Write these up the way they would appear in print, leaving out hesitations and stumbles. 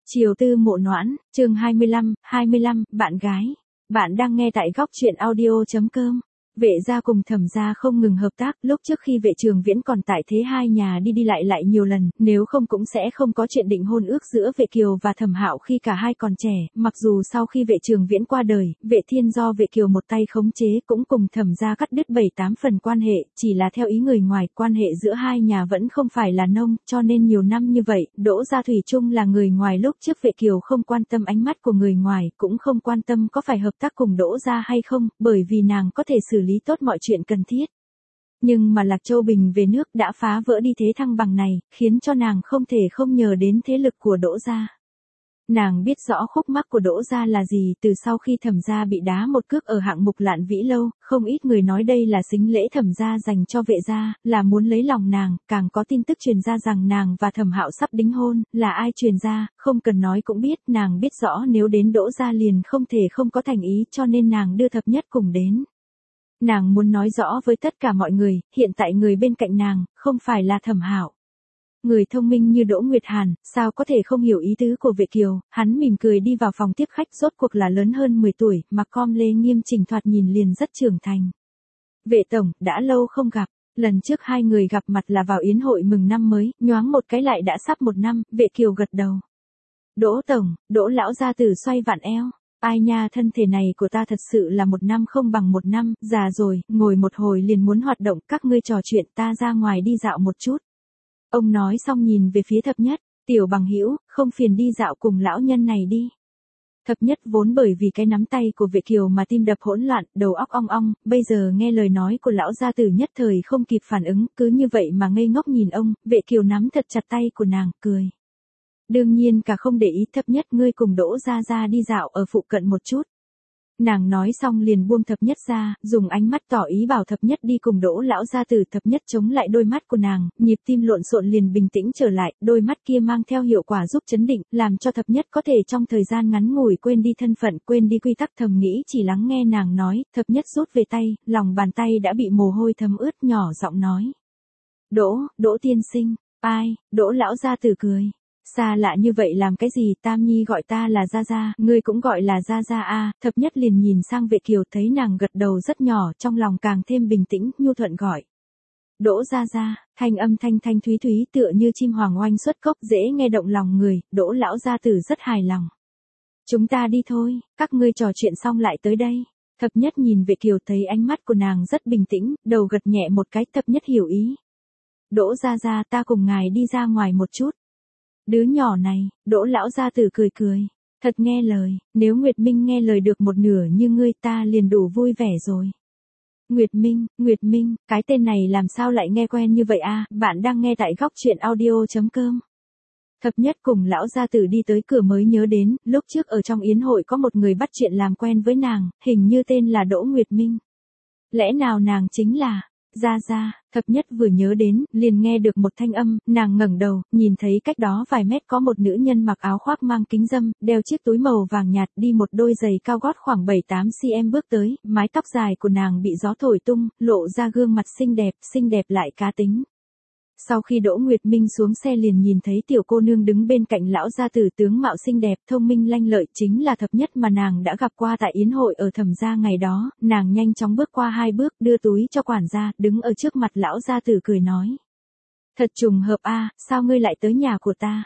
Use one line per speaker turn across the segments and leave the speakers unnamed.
Chiều tư mộ noãn, chương 25, bạn gái. Bạn đang nghe tại góc truyện audio.com. Vệ gia cùng Thẩm gia không ngừng hợp tác, lúc trước khi Vệ Trường Viễn còn tại thế hai nhà đi lại nhiều lần, nếu không cũng sẽ không có chuyện định hôn ước giữa Vệ Kiều và Thẩm Hạo khi cả hai còn trẻ, mặc dù sau khi Vệ Trường Viễn qua đời, Vệ Thiên do Vệ Kiều một tay khống chế cũng cùng Thẩm gia cắt đứt 7-8 phần quan hệ, chỉ là theo ý người ngoài, quan hệ giữa hai nhà vẫn không phải là nông, cho nên nhiều năm như vậy, Đỗ Gia Thủy chung là người ngoài, lúc trước Vệ Kiều không quan tâm ánh mắt của người ngoài, cũng không quan tâm có phải hợp tác cùng Đỗ gia hay không, bởi vì nàng có thể xử lý tốt mọi chuyện cần thiết. Nhưng mà Lạc Châu Bình về nước đã phá vỡ đi thế thăng bằng này, khiến cho nàng không thể không nhờ đến thế lực của Đỗ gia. Nàng biết rõ khúc mắc của Đỗ gia là gì, từ sau khi Thẩm gia bị đá một cước ở hạng mục Lạn Vĩ lâu, không ít người nói đây là sính lễ Thẩm gia dành cho Vệ gia, là muốn lấy lòng nàng, càng có tin tức truyền ra rằng nàng và Thẩm Hạo sắp đính hôn, là ai truyền ra, không cần nói cũng biết, nàng biết rõ nếu đến Đỗ gia liền không thể không có thành ý, cho nên nàng đưa Thập Nhất cùng đến. Nàng muốn nói rõ với tất cả mọi người, hiện tại người bên cạnh nàng, không phải là Thẩm Hạo. Người thông minh như Đỗ Nguyệt Hàn, sao có thể không hiểu ý tứ của Vệ Kiều, hắn mỉm cười đi vào phòng tiếp khách, rốt cuộc là lớn hơn 10 tuổi, mặc com lê nghiêm chỉnh, thoạt nhìn liền rất trưởng thành. Vệ tổng, đã lâu không gặp, lần trước hai người gặp mặt là vào yến hội mừng năm mới, nhoáng một cái lại đã sắp 1 năm, Vệ Kiều gật đầu. Đỗ tổng, Đỗ lão gia tử xoay vặn eo. Ai nha, thân thể này của ta thật sự là 1 năm không bằng 1 năm, già rồi, ngồi một hồi liền muốn hoạt động, các ngươi trò chuyện, ta ra ngoài đi dạo một chút. Ông nói xong nhìn về phía Thập Nhất, tiểu bằng hữu, không phiền đi dạo cùng lão nhân này đi. Thập Nhất vốn bởi vì cái nắm tay của Vệ Kiều mà tim đập hỗn loạn, đầu óc ong ong, bây giờ nghe lời nói của lão gia tử nhất thời không kịp phản ứng, cứ như vậy mà ngây ngốc nhìn ông. Vệ Kiều nắm thật chặt tay của nàng, cười. Đương nhiên cả không để ý. Thập Nhất, ngươi cùng Đỗ gia gia đi dạo ở phụ cận một chút. Nàng nói xong liền buông Thập Nhất ra, dùng ánh mắt tỏ ý bảo Thập Nhất đi cùng Đỗ lão gia tử. Thập Nhất chống lại đôi mắt của nàng, nhịp tim lộn xộn liền bình tĩnh trở lại, đôi mắt kia mang theo hiệu quả giúp chấn định, làm cho Thập Nhất có thể trong thời gian ngắn ngủi quên đi thân phận, quên đi quy tắc, thầm nghĩ chỉ lắng nghe nàng nói. Thập Nhất rút về tay, lòng bàn tay đã bị mồ hôi thấm ướt, nhỏ giọng nói. Đỗ tiên sinh. Ai? Đỗ lão gia tử cười. Xa lạ như vậy làm cái gì, Tam Nhi gọi ta là Gia Gia, ngươi cũng gọi là Gia Gia a. Thập Nhất liền nhìn sang Vệ Kiều, thấy nàng gật đầu rất nhỏ, trong lòng càng thêm bình tĩnh, nhu thuận gọi. Đỗ Gia Gia, thanh âm thanh thanh thúy thúy tựa như chim hoàng oanh xuất cốc, dễ nghe động lòng người. Đỗ lão gia tử rất hài lòng. Chúng ta đi thôi, các ngươi trò chuyện xong lại tới đây. Thập Nhất nhìn Vệ Kiều, thấy ánh mắt của nàng rất bình tĩnh, đầu gật nhẹ một cái. Thập Nhất hiểu ý. Đỗ Gia Gia, ta cùng ngài đi ra ngoài một chút. Đứa nhỏ này, Đỗ lão gia tử cười cười. Thật nghe lời, nếu Nguyệt Minh nghe lời được một nửa như ngươi ta liền đủ vui vẻ rồi. Nguyệt Minh, cái tên này làm sao lại nghe quen như vậy a? Bạn đang nghe tại góc truyện audio.com. Thập Nhất cùng lão gia tử đi tới cửa mới nhớ đến, lúc trước ở trong yến hội có một người bắt chuyện làm quen với nàng, hình như tên là Đỗ Nguyệt Minh. Lẽ nào nàng chính là Gia Gia? Thập Nhất vừa nhớ đến, liền nghe được một thanh âm, nàng ngẩng đầu, nhìn thấy cách đó vài mét có một nữ nhân mặc áo khoác mang kính râm, đeo chiếc túi màu vàng nhạt, đi một đôi giày cao gót khoảng 7-8 cm bước tới, mái tóc dài của nàng bị gió thổi tung, lộ ra gương mặt xinh đẹp lại cá tính. Sau khi Đỗ Nguyệt Minh xuống xe liền nhìn thấy tiểu cô nương đứng bên cạnh lão gia tử, tướng mạo xinh đẹp, thông minh lanh lợi, chính là Thập Nhất mà nàng đã gặp qua tại yến hội ở Thẩm gia ngày đó. Nàng nhanh chóng bước qua 2 bước, đưa túi cho quản gia, đứng ở trước mặt lão gia tử cười nói. Thật trùng hợp a, sao ngươi lại tới nhà của ta?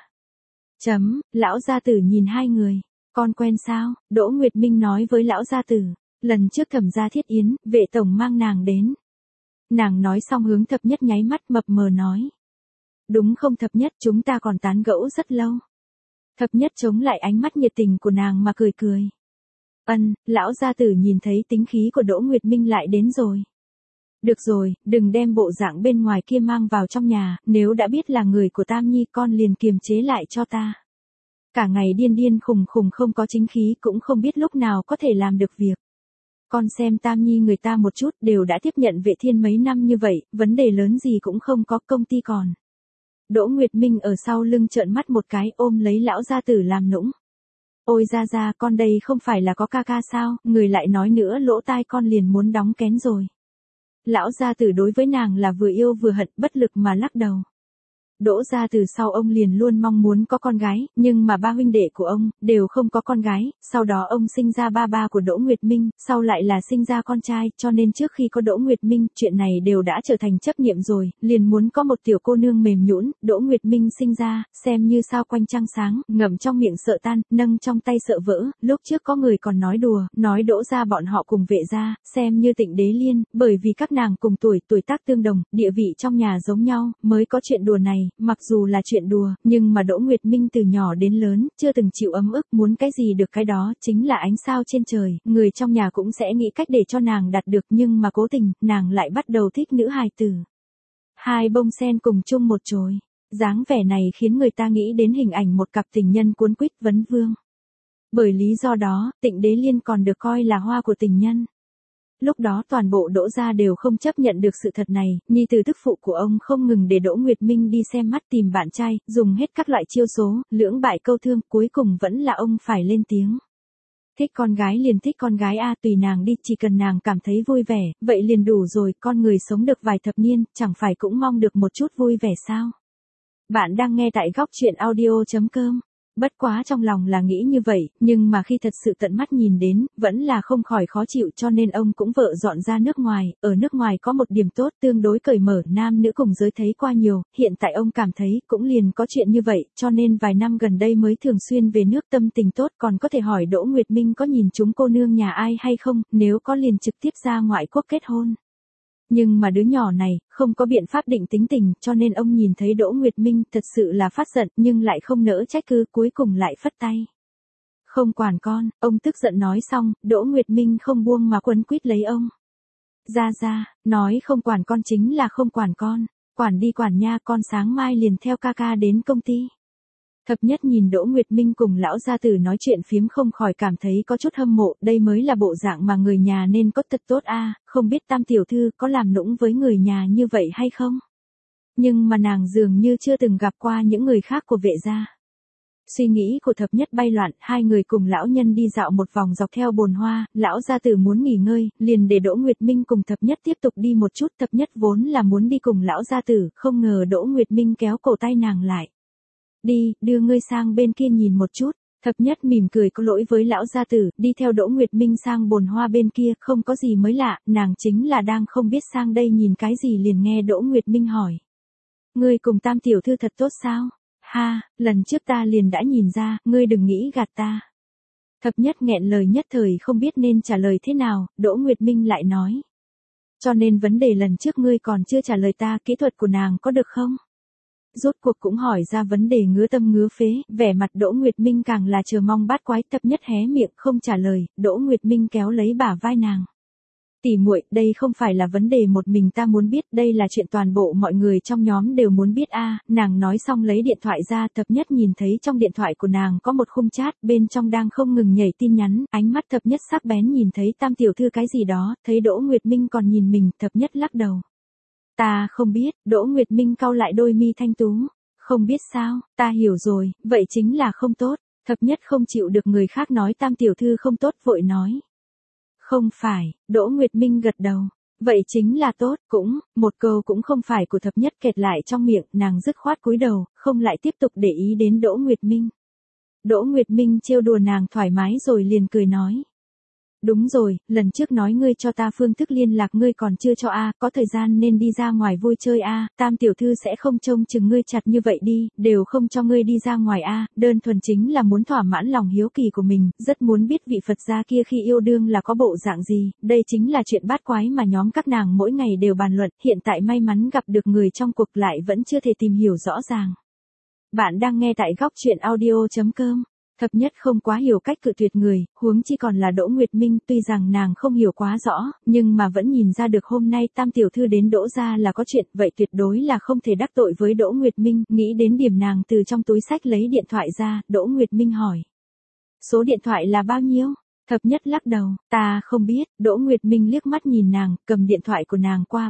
Lão gia tử nhìn hai người. Con quen sao? Đỗ Nguyệt Minh nói với lão gia tử. Lần trước Thẩm gia thiết yến, Vệ tổng mang nàng đến. Nàng nói xong hướng Thập Nhất nháy mắt, mập mờ nói. Đúng không Thập Nhất, chúng ta còn tán gẫu rất lâu. Thập Nhất chống lại ánh mắt nhiệt tình của nàng mà cười cười. Lão gia tử nhìn thấy tính khí của Đỗ Nguyệt Minh lại đến rồi. Được rồi, đừng đem bộ dạng bên ngoài kia mang vào trong nhà, nếu đã biết là người của Tam Nhi con liền kiềm chế lại cho ta. Cả ngày điên khùng không có chính khí, cũng không biết lúc nào có thể làm được việc. Con xem Tam Nhi người ta một chút, đều đã tiếp nhận Vệ Thiên mấy năm như vậy, vấn đề lớn gì cũng không có, công ty còn. Đỗ Nguyệt Minh ở sau lưng trợn mắt một cái, ôm lấy lão gia tử làm nũng. Ôi Gia Gia, con đây không phải là có ca ca sao, người lại nói nữa, lỗ tai con liền muốn đóng kén rồi. Lão gia tử đối với nàng là vừa yêu vừa hận, bất lực mà lắc đầu. Đỗ gia từ sau ông liền luôn mong muốn có con gái, nhưng mà ba huynh đệ của ông đều không có con gái, sau đó ông sinh ra ba của Đỗ Nguyệt Minh, sau lại là sinh ra con trai, cho nên trước khi có Đỗ Nguyệt Minh, chuyện này đều đã trở thành chấp niệm rồi, liền muốn có một tiểu cô nương mềm nhũn. Đỗ Nguyệt Minh sinh ra, xem như sao quanh trăng sáng, ngậm trong miệng sợ tan, nâng trong tay sợ vỡ. Lúc trước có người còn nói đùa, nói Đỗ gia bọn họ cùng Vệ gia, xem như Tịnh Đế liên, bởi vì các nàng cùng tuổi tác tương đồng, địa vị trong nhà giống nhau, mới có chuyện đùa này. Mặc dù là chuyện đùa, nhưng mà Đỗ Nguyệt Minh từ nhỏ đến lớn, chưa từng chịu ấm ức, muốn cái gì được cái đó, chính là ánh sao trên trời, người trong nhà cũng sẽ nghĩ cách để cho nàng đạt được, nhưng mà cố tình, nàng lại bắt đầu thích nữ hài tử. Hai bông sen cùng chung một chồi, dáng vẻ này khiến người ta nghĩ đến hình ảnh một cặp tình nhân cuốn quýt vấn vương. Bởi lý do đó, Tịnh Đế liên còn được coi là hoa của tình nhân. Lúc đó toàn bộ Đỗ gia đều không chấp nhận được sự thật này, nhi tử tức phụ của ông không ngừng để Đỗ Nguyệt Minh đi xem mắt tìm bạn trai, dùng hết các loại chiêu số, lưỡng bại câu thương, cuối cùng vẫn là ông phải lên tiếng. Thích con gái liền thích con gái a, tùy nàng đi, chỉ cần nàng cảm thấy vui vẻ, vậy liền đủ rồi, con người sống được vài thập niên, chẳng phải cũng mong được một chút vui vẻ sao? Bạn đang nghe tại góc truyện audio.com. Bất quá trong lòng là nghĩ như vậy, nhưng mà khi thật sự tận mắt nhìn đến, vẫn là không khỏi khó chịu, cho nên ông cũng vợ dọn ra nước ngoài. Ở nước ngoài có một điểm tốt, tương đối cởi mở, nam nữ cùng giới thấy qua nhiều, hiện tại ông cảm thấy cũng liền có chuyện như vậy, cho nên vài năm gần đây mới thường xuyên về nước, tâm tình tốt. Còn có thể hỏi Đỗ Nguyệt Minh có nhìn chúng cô nương nhà ai hay không, nếu có liền trực tiếp ra ngoại quốc kết hôn. Nhưng mà đứa nhỏ này, không có biện pháp định tính tình, cho nên ông nhìn thấy Đỗ Nguyệt Minh thật sự là phát giận, nhưng lại không nỡ trách cứ, cuối cùng lại phất tay. Không quản con, ông tức giận nói xong, Đỗ Nguyệt Minh không buông mà quấn quýt lấy ông. Ra, nói không quản con chính là không quản con, quản đi quản nha, con sáng mai liền theo ca ca đến công ty. Thập Nhất nhìn Đỗ Nguyệt Minh cùng lão gia tử nói chuyện phiếm không khỏi cảm thấy có chút hâm mộ, đây mới là bộ dạng mà người nhà nên có thật tốt a, không biết Tam tiểu thư có làm nũng với người nhà như vậy hay không? Nhưng mà nàng dường như chưa từng gặp qua những người khác của Vệ gia. Suy nghĩ của Thập Nhất bay loạn, hai người cùng lão nhân đi dạo một vòng dọc theo bồn hoa, lão gia tử muốn nghỉ ngơi, liền để Đỗ Nguyệt Minh cùng Thập Nhất tiếp tục đi một chút, Thập Nhất vốn là muốn đi cùng lão gia tử, không ngờ Đỗ Nguyệt Minh kéo cổ tay nàng lại. Đi, đưa ngươi sang bên kia nhìn một chút. Thập Nhất mỉm cười có lỗi với lão gia tử, đi theo Đỗ Nguyệt Minh sang bồn hoa bên kia, không có gì mới lạ, nàng chính là đang không biết sang đây nhìn cái gì liền nghe Đỗ Nguyệt Minh hỏi. Ngươi cùng Tam tiểu thư thật tốt sao? Ha, lần trước ta liền đã nhìn ra, ngươi đừng nghĩ gạt ta. Thập Nhất nghẹn lời nhất thời không biết nên trả lời thế nào, Đỗ Nguyệt Minh lại nói. Cho nên vấn đề lần trước ngươi còn chưa trả lời ta, kỹ thuật của nàng có được không? Rốt cuộc cũng hỏi ra vấn đề ngứa tâm ngứa phế, vẻ mặt Đỗ Nguyệt Minh càng là chờ mong bát quái. Thập Nhất hé miệng không trả lời, Đỗ Nguyệt Minh kéo lấy bả vai nàng. Tỷ muội, đây không phải là vấn đề một mình ta muốn biết, đây là chuyện toàn bộ mọi người trong nhóm đều muốn biết a. Nàng nói xong lấy điện thoại ra, Thập Nhất nhìn thấy trong điện thoại của nàng có một khung chat, bên trong đang không ngừng nhảy tin nhắn, ánh mắt Thập Nhất sắc bén nhìn thấy Tam tiểu thư cái gì đó, thấy Đỗ Nguyệt Minh còn nhìn mình, Thập Nhất lắc đầu. Ta không biết, Đỗ Nguyệt Minh cau lại đôi mi thanh tú. Không biết sao, ta hiểu rồi, vậy chính là không tốt. Thập Nhất không chịu được người khác nói Tam tiểu thư không tốt, vội nói. Không phải, Đỗ Nguyệt Minh gật đầu. Vậy chính là tốt, cũng, một câu cũng không phải của Thập Nhất kẹt lại trong miệng, nàng dứt khoát cúi đầu, không lại tiếp tục để ý đến Đỗ Nguyệt Minh. Đỗ Nguyệt Minh trêu đùa nàng thoải mái rồi liền cười nói. Đúng rồi, lần trước nói ngươi cho ta phương thức liên lạc ngươi còn chưa cho a, có thời gian nên đi ra ngoài vui chơi a, Tam tiểu thư sẽ không trông chừng ngươi chặt như vậy đi, đều không cho ngươi đi ra ngoài a, đơn thuần chính là muốn thỏa mãn lòng hiếu kỳ của mình, rất muốn biết vị Phật gia kia khi yêu đương là có bộ dạng gì, đây chính là chuyện bát quái mà nhóm các nàng mỗi ngày đều bàn luận, hiện tại may mắn gặp được người trong cuộc lại vẫn chưa thể tìm hiểu rõ ràng. Bạn đang nghe tại góc truyện audio.com. Thập Nhất không quá hiểu cách cự tuyệt người, huống chi còn là Đỗ Nguyệt Minh, tuy rằng nàng không hiểu quá rõ, nhưng mà vẫn nhìn ra được hôm nay Tam tiểu thư đến Đỗ gia là có chuyện, vậy tuyệt đối là không thể đắc tội với Đỗ Nguyệt Minh, nghĩ đến điểm nàng từ trong túi xách lấy điện thoại ra, Đỗ Nguyệt Minh hỏi. Số điện thoại là bao nhiêu? Thập Nhất lắc đầu, ta không biết, Đỗ Nguyệt Minh liếc mắt nhìn nàng, cầm điện thoại của nàng qua,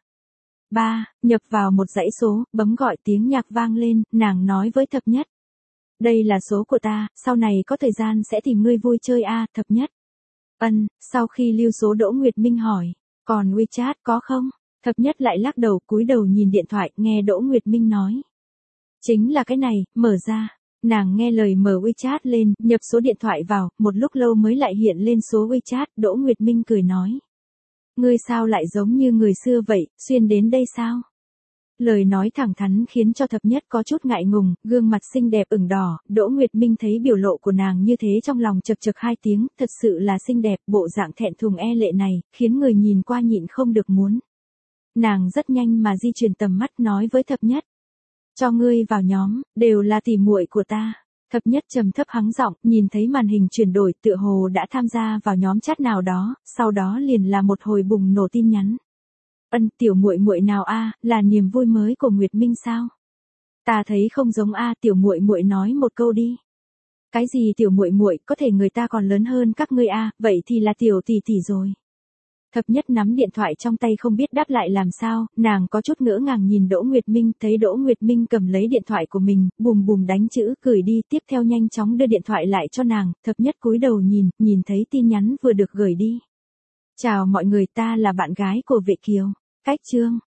nhập vào một dãy số, bấm gọi tiếng nhạc vang lên, nàng nói với Thập Nhất. Đây là số của ta, sau này có thời gian sẽ tìm ngươi vui chơi a, Thập Nhất. Sau khi lưu số Đỗ Nguyệt Minh hỏi, còn WeChat có không? Thập Nhất lại lắc đầu cúi đầu nhìn điện thoại, nghe Đỗ Nguyệt Minh nói. Chính là cái này, mở ra. Nàng nghe lời mở WeChat lên, nhập số điện thoại vào, một lúc lâu mới lại hiện lên số WeChat, Đỗ Nguyệt Minh cười nói. Ngươi sao lại giống như người xưa vậy, xuyên đến đây sao? Lời nói thẳng thắn khiến cho thập nhất có chút ngại ngùng, gương mặt xinh đẹp ửng đỏ, Đỗ Nguyệt Minh thấy biểu lộ của nàng như thế trong lòng chật chật hai tiếng, thật sự là xinh đẹp, bộ dạng thẹn thùng e lệ này, khiến người nhìn qua nhịn không được muốn. Nàng rất nhanh mà di chuyển tầm mắt nói với thập nhất. Cho ngươi vào nhóm, đều là tỉ muội của ta. Thập nhất trầm thấp hắng giọng, nhìn thấy màn hình chuyển đổi tựa hồ đã tham gia vào nhóm chat nào đó, sau đó liền là một hồi bùng nổ tin nhắn. Tiểu muội muội nào a, là niềm vui mới của Nguyệt Minh sao? Ta thấy không giống a, tiểu muội muội nói một câu đi. Cái gì tiểu muội muội, có thể người ta còn lớn hơn các ngươi a, vậy thì là tiểu tỷ tỷ rồi. Thập nhất nắm điện thoại trong tay không biết đáp lại làm sao, nàng có chút ngỡ ngàng nhìn Đỗ Nguyệt Minh, thấy Đỗ Nguyệt Minh cầm lấy điện thoại của mình, bùm bùm đánh chữ, gửi đi, tiếp theo nhanh chóng đưa điện thoại lại cho nàng, thập nhất cúi đầu nhìn thấy tin nhắn vừa được gửi đi. Chào mọi người, ta là bạn gái của Vệ Kiều. Cách chương.